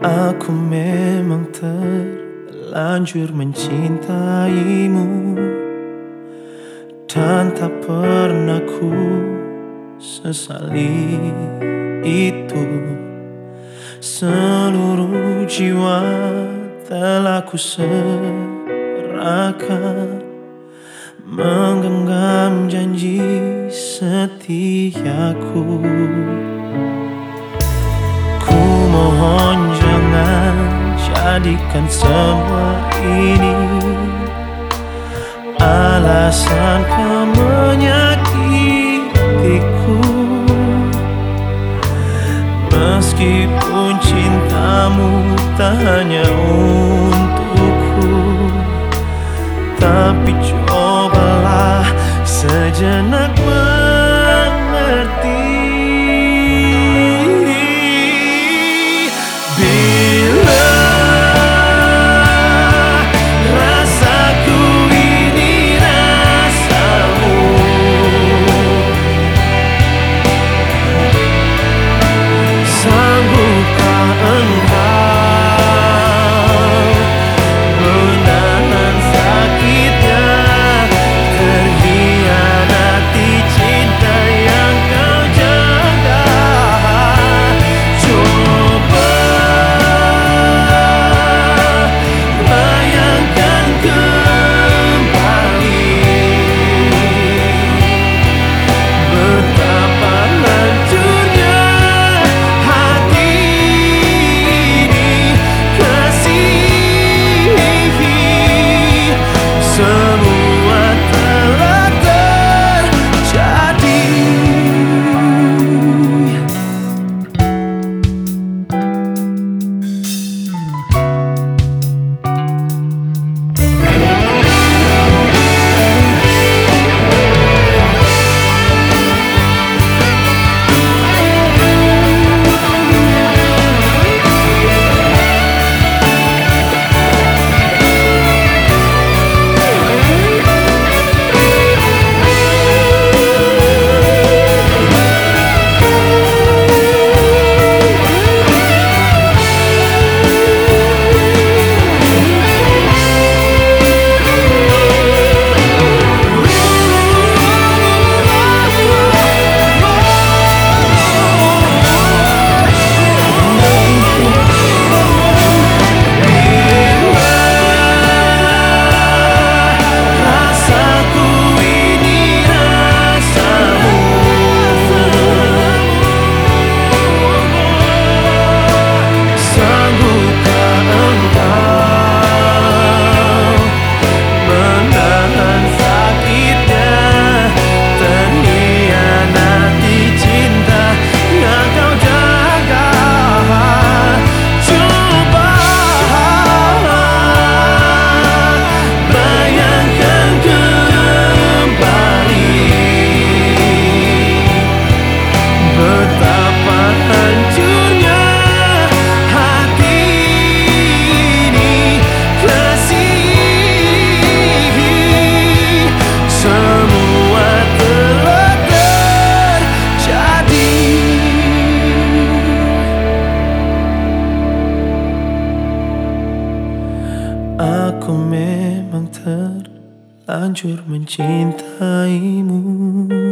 Aku memang terlanjur mencintaimu, dan tak pernah ku sesali itu. Seluruh jiwa telah ku serahkan, menggenggam janji setiaku. Ku mohon jangan jadikan semua ini alasan kau menyakitiku. Meskipun cintamu tak hanya untukku, tapi cobalah sejenak mengerti. Bila rasaku ini rasamu, sanggupkah engkau menahan sakitnya, terhianati cinta yang kau jaga? Coba bayangkan kembali betapa hancurnya hati ini. Kasih semua telah terjadi. Betapa hancurnya hati ini. Kasih semua telah terjadi. Aku memang terlanjur mencintaimu.